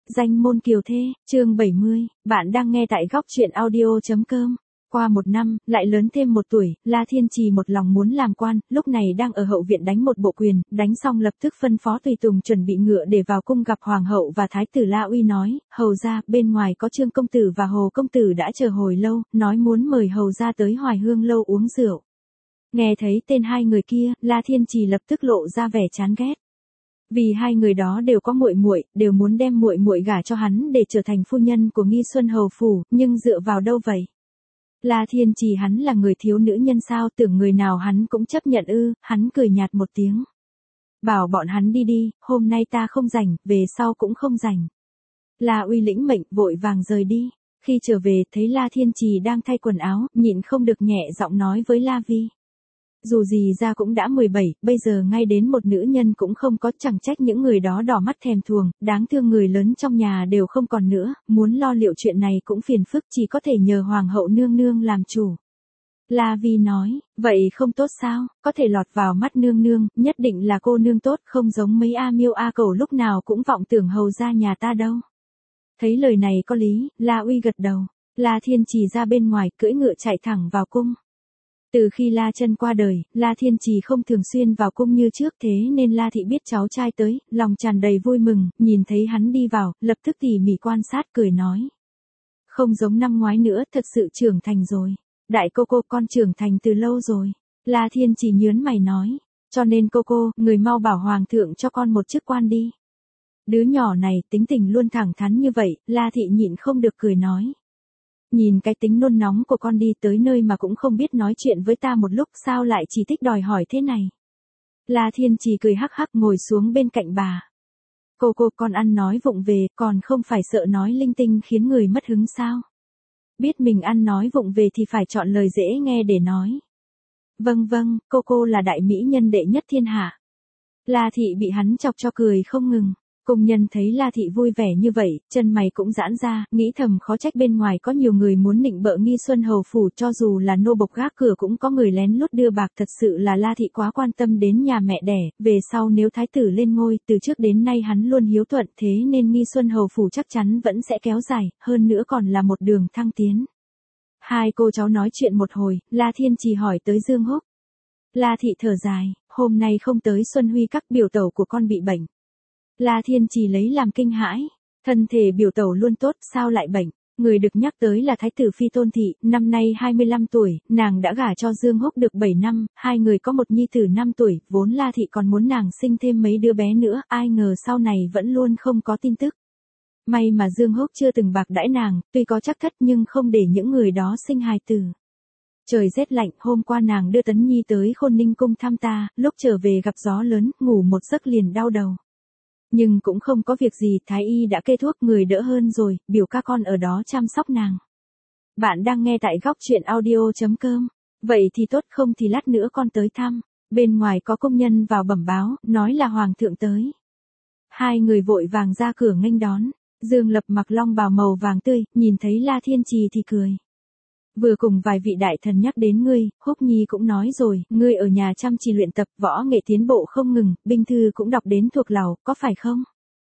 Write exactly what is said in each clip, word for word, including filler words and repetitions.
Danh môn kiều thê, chương bảy mươi, bạn đang nghe tại góc truyện audio.com. Qua một năm, lại lớn thêm một tuổi, La Thiên Trì một lòng muốn làm quan, lúc này đang ở hậu viện đánh một bộ quyền, đánh xong lập tức phân phó tùy tùng chuẩn bị ngựa để vào cung gặp hoàng hậu và thái tử La Uy nói, hầu ra, bên ngoài có Trương công tử và Hồ công tử đã chờ hồi lâu, nói muốn mời hầu ra tới Hoài Hương lâu uống rượu. Nghe thấy tên hai người kia, La Thiên Trì lập tức lộ ra vẻ chán ghét. Vì hai người đó đều có muội muội, đều muốn đem muội muội gả cho hắn để trở thành phu nhân của Nghi Xuân hầu phủ, nhưng dựa vào đâu vậy? La Thiên Trì hắn là người thiếu nữ nhân sao, tưởng người nào hắn cũng chấp nhận ư? Hắn cười nhạt một tiếng. Bảo bọn hắn đi đi, hôm nay ta không rảnh, về sau cũng không rảnh. La Uy lĩnh mệnh vội vàng rời đi. Khi trở về, thấy La Thiên Trì đang thay quần áo, nhịn không được nhẹ giọng nói với La Vi. Dù gì ra cũng đã mười bảy, bây giờ ngay đến một nữ nhân cũng không có, chẳng trách những người đó đỏ mắt thèm thuồng, đáng thương người lớn trong nhà đều không còn nữa, muốn lo liệu chuyện này cũng phiền phức, chỉ có thể nhờ hoàng hậu nương nương làm chủ. La Vi nói, vậy không tốt sao, có thể lọt vào mắt nương nương, nhất định là cô nương tốt, không giống mấy A Miêu A Cẩu lúc nào cũng vọng tưởng hầu ra nhà ta đâu. Thấy lời này có lý, La Uy gật đầu, La Thiên Trì ra bên ngoài, cưỡi ngựa chạy thẳng vào cung. Từ khi La Chân qua đời, La Thiên Trì không thường xuyên vào cung như trước, thế nên La Thị biết cháu trai tới, lòng tràn đầy vui mừng, nhìn thấy hắn đi vào, lập tức tỉ mỉ quan sát cười nói. Không giống năm ngoái nữa, thật sự trưởng thành rồi. Đại cô cô, con trưởng thành từ lâu rồi. La Thiên Trì nhớn mày nói, cho nên cô cô, người mau bảo hoàng thượng cho con một chức quan đi. Đứa nhỏ này tính tình luôn thẳng thắn như vậy, La Thị nhịn không được cười nói. Nhìn cái tính nôn nóng của con đi tới nơi mà cũng không biết nói chuyện với ta một lúc, sao lại chỉ thích đòi hỏi thế này. La Thiên Trì cười hắc hắc ngồi xuống bên cạnh bà. Cô cô, con ăn nói vụng về, còn không phải sợ nói linh tinh khiến người mất hứng sao? Biết mình ăn nói vụng về thì phải chọn lời dễ nghe để nói. Vâng vâng, cô cô là đại mỹ nhân đệ nhất thiên hạ. La Thị bị hắn chọc cho cười không ngừng. Công nhân thấy La Thị vui vẻ như vậy, chân mày cũng giãn ra, nghĩ thầm khó trách bên ngoài có nhiều người muốn nịnh bợ Nghi Xuân hầu phủ, cho dù là nô bộc gác cửa cũng có người lén lút đưa bạc, thật sự là La Thị quá quan tâm đến nhà mẹ đẻ, về sau nếu thái tử lên ngôi, từ trước đến nay hắn luôn hiếu thuận, thế nên Nghi Xuân hầu phủ chắc chắn vẫn sẽ kéo dài, hơn nữa còn là một đường thăng tiến. Hai cô cháu nói chuyện một hồi, La Thiên Trì hỏi tới Dương Húc. La Thị thở dài, hôm nay không tới Xuân Huy các, biểu tẩu của con bị bệnh. La Thiên Trì lấy làm kinh hãi, thân thể biểu tẩu luôn tốt, sao lại bệnh? Người được nhắc tới là thái tử phi Tôn Thị, năm nay hai mươi lăm tuổi, nàng đã gả cho Dương Húc được bảy năm, hai người có một nhi tử năm tuổi, vốn La Thị còn muốn nàng sinh thêm mấy đứa bé nữa, ai ngờ sau này vẫn luôn không có tin tức. May mà Dương Húc chưa từng bạc đãi nàng, tuy có trắc thất nhưng không để những người đó sinh hài tử. Trời rét lạnh, hôm qua nàng đưa Tấn Nhi tới Khôn Ninh cung thăm ta, lúc trở về gặp gió lớn, ngủ một giấc liền đau đầu. Nhưng cũng không có việc gì, thái y đã kê thuốc, người đỡ hơn rồi, biểu ca con ở đó chăm sóc nàng. Bạn đang nghe tại góc truyện audio.com. Vậy thì tốt, không thì lát nữa con tới thăm. Bên ngoài có công nhân vào bẩm báo, nói là hoàng thượng tới. Hai người vội vàng ra cửa nghênh đón. Dương Lập mặc long bào màu vàng tươi, nhìn thấy La Thiên Trì thì cười. Vừa cùng vài vị đại thần nhắc đến ngươi, Húc Nhi cũng nói rồi, ngươi ở nhà chăm chỉ luyện tập, võ nghệ tiến bộ không ngừng, binh thư cũng đọc đến thuộc lòng, có phải không?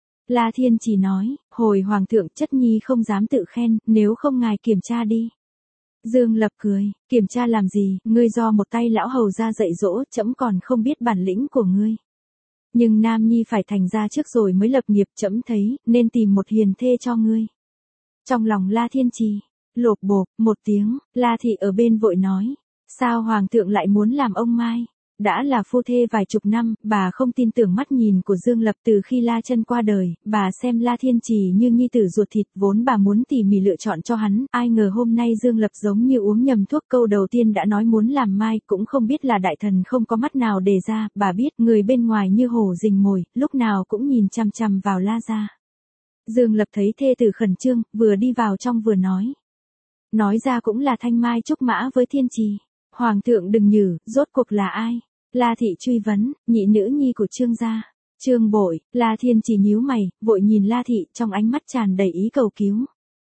La Thiên Trì nói, hồi hoàng thượng chất nhi không dám tự khen, nếu không ngài kiểm tra đi. Dương Lập cười, kiểm tra làm gì, ngươi do một tay lão hầu ra dạy dỗ, trẫm còn không biết bản lĩnh của ngươi. Nhưng nam nhi phải thành ra trước rồi mới lập nghiệp, trẫm thấy, nên tìm một hiền thê cho ngươi. Trong lòng La Thiên Trì lộp bộp, một tiếng, La Thị ở bên vội nói. Sao hoàng thượng lại muốn làm ông Mai? Đã là phu thê vài chục năm, bà không tin tưởng mắt nhìn của Dương Lập từ khi La Chân qua đời, bà xem La Thiên Trì như nhi tử ruột thịt, vốn bà muốn tỉ mỉ lựa chọn cho hắn, ai ngờ hôm nay Dương Lập giống như uống nhầm thuốc, câu đầu tiên đã nói muốn làm Mai, cũng không biết là đại thần không có mắt nào đề ra, bà biết người bên ngoài như hổ rình mồi, lúc nào cũng nhìn chằm chằm vào La gia. Dương Lập thấy thê tử khẩn trương, vừa đi vào trong vừa nói. Nói ra cũng là thanh mai trúc mã với Thiên Trì. Hoàng thượng đừng nhử, rốt cuộc là ai? La Thị truy vấn, nhị nữ nhi của Trương gia. Trương Bội, La Thiên Trì nhíu mày, vội nhìn La Thị, trong ánh mắt tràn đầy ý cầu cứu.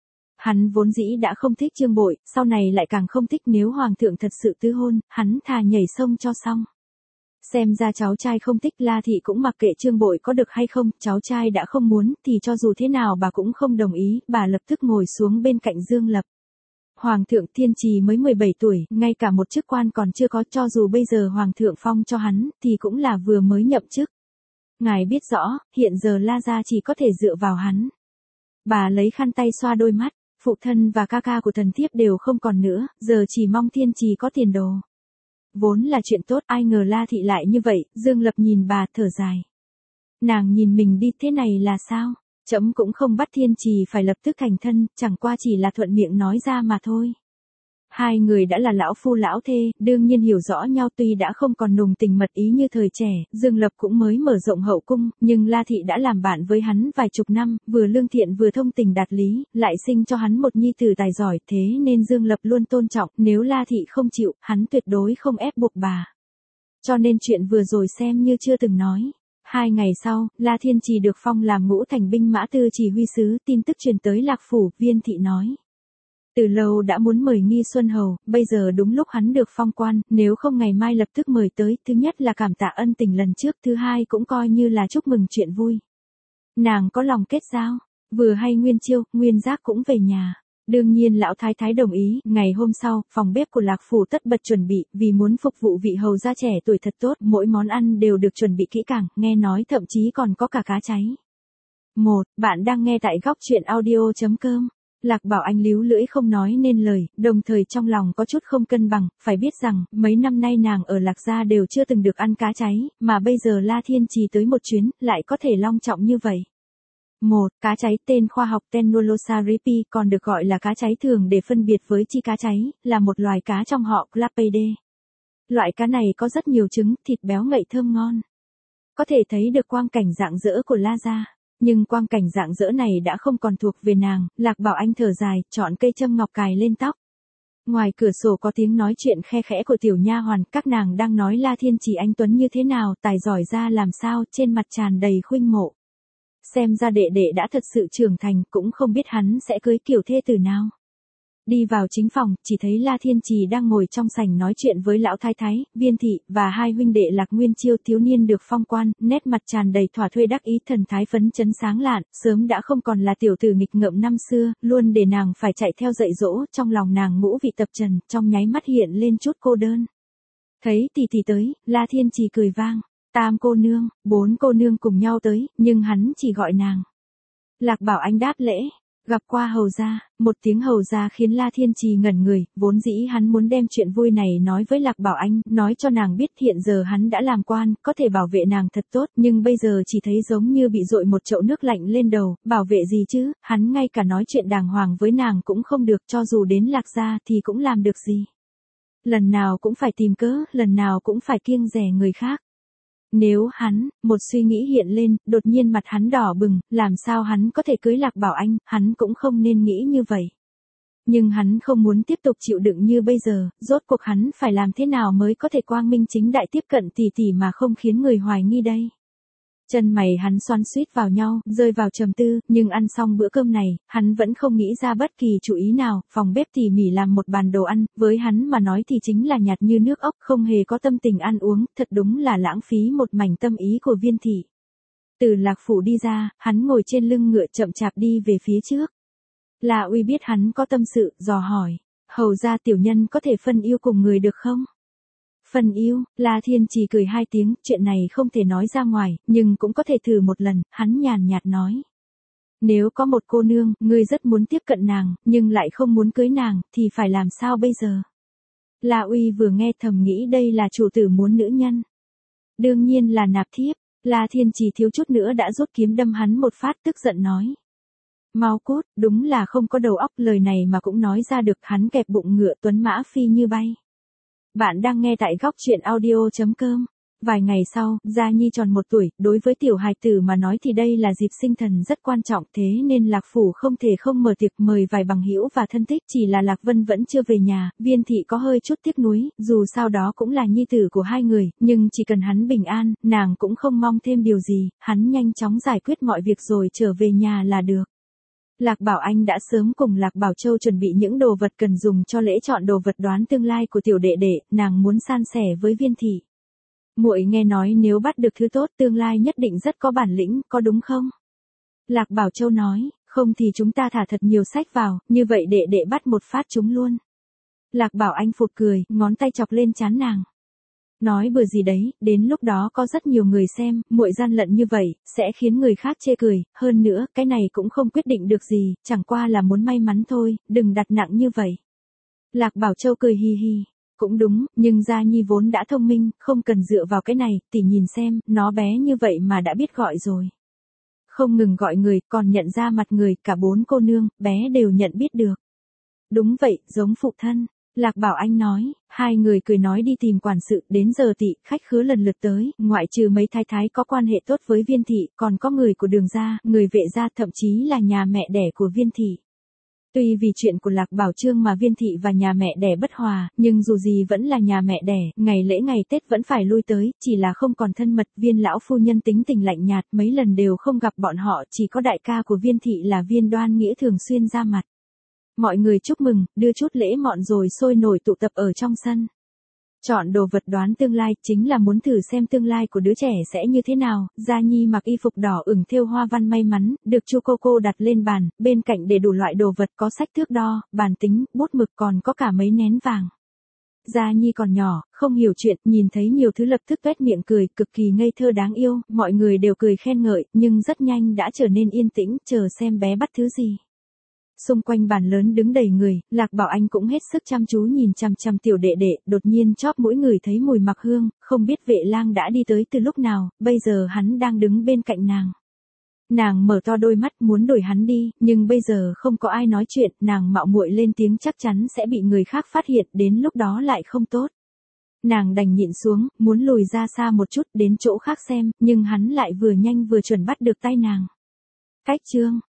Hắn vốn dĩ đã không thích Trương Bội, sau này lại càng không thích, nếu hoàng thượng thật sự tứ hôn, hắn thà nhảy sông cho xong. Xem ra cháu trai không thích La Thị cũng mặc kệ Trương Bội có được hay không, cháu trai đã không muốn thì cho dù thế nào bà cũng không đồng ý, bà lập tức ngồi xuống bên cạnh Dương Lập. Hoàng thượng Thiên Trì mới mười bảy tuổi, ngay cả một chức quan còn chưa có, cho dù bây giờ Hoàng thượng phong cho hắn, thì cũng là vừa mới nhậm chức. Ngài biết rõ, hiện giờ La gia chỉ có thể dựa vào hắn. Bà lấy khăn tay xoa đôi mắt, phụ thân và ca ca của thần thiếp đều không còn nữa, giờ chỉ mong Thiên Trì có tiền đồ. Vốn là chuyện tốt, ai ngờ La Thị lại như vậy, Dương Lập nhìn bà thở dài. Nàng nhìn mình đi thế này là sao? Trẫm cũng không bắt Thiên Trì phải lập tức thành thân, chẳng qua chỉ là thuận miệng nói ra mà thôi. Hai người đã là lão phu lão thê, đương nhiên hiểu rõ nhau, tuy đã không còn nồng tình mật ý như thời trẻ, Dương Lập cũng mới mở rộng hậu cung, nhưng La Thị đã làm bạn với hắn vài chục năm, vừa lương thiện vừa thông tình đạt lý, lại sinh cho hắn một nhi tử tài giỏi, thế nên Dương Lập luôn tôn trọng, nếu La Thị không chịu, hắn tuyệt đối không ép buộc bà. Cho nên chuyện vừa rồi xem như chưa từng nói. Hai ngày sau, La Thiên Trì được phong làm ngũ thành binh mã tư chỉ huy sứ, tin tức truyền tới Lạc Phủ, Viên Thị nói. Từ lâu đã muốn mời Nghi Xuân Hầu, bây giờ đúng lúc hắn được phong quan, nếu không ngày mai lập tức mời tới, thứ nhất là cảm tạ ân tình lần trước, thứ hai cũng coi như là chúc mừng chuyện vui. Nàng có lòng kết giao, vừa hay Nguyên Chiêu, Nguyên Giác cũng về nhà. Đương nhiên lão thái thái đồng ý, ngày hôm sau, phòng bếp của Lạc Phủ tất bật chuẩn bị, vì muốn phục vụ vị hầu gia trẻ tuổi thật tốt, mỗi món ăn đều được chuẩn bị kỹ càng, nghe nói thậm chí còn có cả cá cháy. một. Bạn đang nghe tại góc truyện audio chấm com. Lạc Bảo Anh líu lưỡi không nói nên lời, đồng thời trong lòng có chút không cân bằng, phải biết rằng, mấy năm nay nàng ở Lạc Gia đều chưa từng được ăn cá cháy, mà bây giờ La Thiên Trì tới một chuyến, lại có thể long trọng như vậy. một. Cá cháy tên khoa học Tenulosa ripi, còn được gọi là cá cháy thường để phân biệt với chi cá cháy, là một loài cá trong họ Clapeidae. Loại cá này có rất nhiều trứng, thịt béo ngậy thơm ngon. Có thể thấy được quang cảnh rạng rỡ của La Gia. Nhưng quang cảnh rạng rỡ này đã không còn thuộc về nàng, Lạc Bảo Anh thở dài, chọn cây châm ngọc cài lên tóc. Ngoài cửa sổ có tiếng nói chuyện khe khẽ của tiểu nha hoàn, các nàng đang nói La Thiên Trì anh tuấn như thế nào, tài giỏi ra làm sao, trên mặt tràn đầy khuynh mộ. Xem ra đệ đệ đã thật sự trưởng thành, cũng không biết hắn sẽ cưới kiểu thê tử nào. Đi vào chính phòng, chỉ thấy La Thiên Trì đang ngồi trong sảnh nói chuyện với lão thái thái, Viên Thị, và hai huynh đệ Lạc Nguyên Chiêu, thiếu niên được phong quan, nét mặt tràn đầy thỏa thuê đắc ý, thần thái phấn chấn sáng lạn, sớm đã không còn là tiểu tử nghịch ngợm năm xưa, luôn để nàng phải chạy theo dạy dỗ, trong lòng nàng ngũ vị tập trần, trong nháy mắt hiện lên chút cô đơn. Thấy tỷ tỷ tới, La Thiên Trì cười vang, tam cô nương, bốn cô nương cùng nhau tới, nhưng hắn chỉ gọi nàng. Lạc Bảo Anh đáp lễ. Gặp qua hầu gia, một tiếng hầu gia khiến La Thiên Trì ngẩn người, vốn dĩ hắn muốn đem chuyện vui này nói với Lạc Bảo Anh, nói cho nàng biết hiện giờ hắn đã làm quan, có thể bảo vệ nàng thật tốt, nhưng bây giờ chỉ thấy giống như bị dội một chậu nước lạnh lên đầu, bảo vệ gì chứ, hắn ngay cả nói chuyện đàng hoàng với nàng cũng không được, cho dù đến Lạc gia thì cũng làm được gì. Lần nào cũng phải tìm cớ, lần nào cũng phải kiêng dè người khác. Nếu hắn, một suy nghĩ hiện lên, đột nhiên mặt hắn đỏ bừng, làm sao hắn có thể cưới Lạc Bảo Anh, hắn cũng không nên nghĩ như vậy. Nhưng hắn không muốn tiếp tục chịu đựng như bây giờ, rốt cuộc hắn phải làm thế nào mới có thể quang minh chính đại tiếp cận tỷ tỷ mà không khiến người hoài nghi đây. Chân mày hắn xoắn xuýt vào nhau, rơi vào trầm tư, nhưng ăn xong bữa cơm này, hắn vẫn không nghĩ ra bất kỳ chủ ý nào, phòng bếp tỉ mỉ làm một bàn đồ ăn, với hắn mà nói thì chính là nhạt như nước ốc, không hề có tâm tình ăn uống, thật đúng là lãng phí một mảnh tâm ý của Viên Thị. Từ Lạc Phủ đi ra, hắn ngồi trên lưng ngựa chậm chạp đi về phía trước. La Uy biết hắn có tâm sự, dò hỏi, hầu ra tiểu nhân có thể phân yêu cùng người được không? Phân yêu, La Thiên Trì cười hai tiếng, chuyện này không thể nói ra ngoài, nhưng cũng có thể thử một lần, hắn nhàn nhạt nói. Nếu có một cô nương, ngươi rất muốn tiếp cận nàng, nhưng lại không muốn cưới nàng, thì phải làm sao bây giờ? La Uy vừa nghe thầm nghĩ đây là chủ tử muốn nữ nhân. Đương nhiên là nạp thiếp, La Thiên Trì thiếu chút nữa đã rút kiếm đâm hắn một phát, tức giận nói. Mau cút, đúng là không có đầu óc, lời này mà cũng nói ra được, hắn kẹp bụng ngựa tuấn mã phi như bay. Bạn đang nghe tại góc truyện audio chấm com. Vài ngày sau, Gia Nhi tròn một tuổi, đối với tiểu hài tử mà nói thì đây là dịp sinh thần rất quan trọng, thế nên Lạc Phủ không thể không mở tiệc mời vài bằng hữu và thân thích, chỉ là Lạc Vân vẫn chưa về nhà, Viên Thị có hơi chút tiếc nuối, dù sao đó cũng là nhi tử của hai người, nhưng chỉ cần hắn bình an, nàng cũng không mong thêm điều gì, hắn nhanh chóng giải quyết mọi việc rồi trở về nhà là được. Lạc Bảo Anh đã sớm cùng Lạc Bảo Châu chuẩn bị những đồ vật cần dùng cho lễ chọn đồ vật đoán tương lai của tiểu đệ đệ, nàng muốn san sẻ với Viên Thị. Muội nghe nói nếu bắt được thứ tốt tương lai nhất định rất có bản lĩnh, có đúng không? Lạc Bảo Châu nói, không thì chúng ta thả thật nhiều sách vào, như vậy đệ đệ bắt một phát chúng luôn. Lạc Bảo Anh phụt cười, ngón tay chọc lên trán nàng. Nói bừa gì đấy, đến lúc đó có rất nhiều người xem, muội gian lận như vậy, sẽ khiến người khác chê cười, hơn nữa, cái này cũng không quyết định được gì, chẳng qua là muốn may mắn thôi, đừng đặt nặng như vậy. Lạc Bảo Châu cười hi hi. Cũng đúng, nhưng Gia Nhi vốn đã thông minh, không cần dựa vào cái này, tỷ nhìn xem, nó bé như vậy mà đã biết gọi rồi. Không ngừng gọi người, còn nhận ra mặt người, cả bốn cô nương, bé đều nhận biết được. Đúng vậy, giống phụ thân. Lạc Bảo Anh nói, hai người cười nói đi tìm quản sự, đến giờ tị, khách khứa lần lượt tới, ngoại trừ mấy thái thái có quan hệ tốt với Viên thị, còn có người của Đường gia, người Vệ gia, thậm chí là nhà mẹ đẻ của Viên thị. Tuy vì chuyện của Lạc Bảo Trương mà Viên thị và nhà mẹ đẻ bất hòa, nhưng dù gì vẫn là nhà mẹ đẻ, ngày lễ ngày Tết vẫn phải lui tới, chỉ là không còn thân mật. Viên lão phu nhân tính tình lạnh nhạt, mấy lần đều không gặp bọn họ, chỉ có đại ca của Viên thị là Viên Đoan Nghĩa thường xuyên ra mặt. Mọi người chúc mừng, đưa chút lễ mọn rồi sôi nổi tụ tập ở trong sân. Chọn đồ vật đoán tương lai, chính là muốn thử xem tương lai của đứa trẻ sẽ như thế nào. Gia Nhi mặc y phục đỏ ửng thêu hoa văn may mắn, được chu cô cô đặt lên bàn, bên cạnh để đủ loại đồ vật, có sách thước đo, bàn tính, bút mực, còn có cả mấy nén vàng. Gia Nhi còn nhỏ, không hiểu chuyện, nhìn thấy nhiều thứ lập tức tuét miệng cười, cực kỳ ngây thơ đáng yêu, mọi người đều cười khen ngợi, nhưng rất nhanh đã trở nên yên tĩnh, chờ xem bé bắt thứ gì. Xung quanh bàn lớn đứng đầy người, Lạc Bảo Anh cũng hết sức chăm chú nhìn chằm chằm tiểu đệ đệ, đột nhiên chóp mũi người thấy mùi mặc hương, không biết Vệ Lang đã đi tới từ lúc nào, bây giờ hắn đang đứng bên cạnh nàng. Nàng mở to đôi mắt muốn đuổi hắn đi, nhưng bây giờ không có ai nói chuyện, nàng mạo muội lên tiếng chắc chắn sẽ bị người khác phát hiện, đến lúc đó lại không tốt. Nàng đành nhịn xuống, muốn lùi ra xa một chút, đến chỗ khác xem, nhưng hắn lại vừa nhanh vừa chuẩn bắt được tay nàng. Cách chương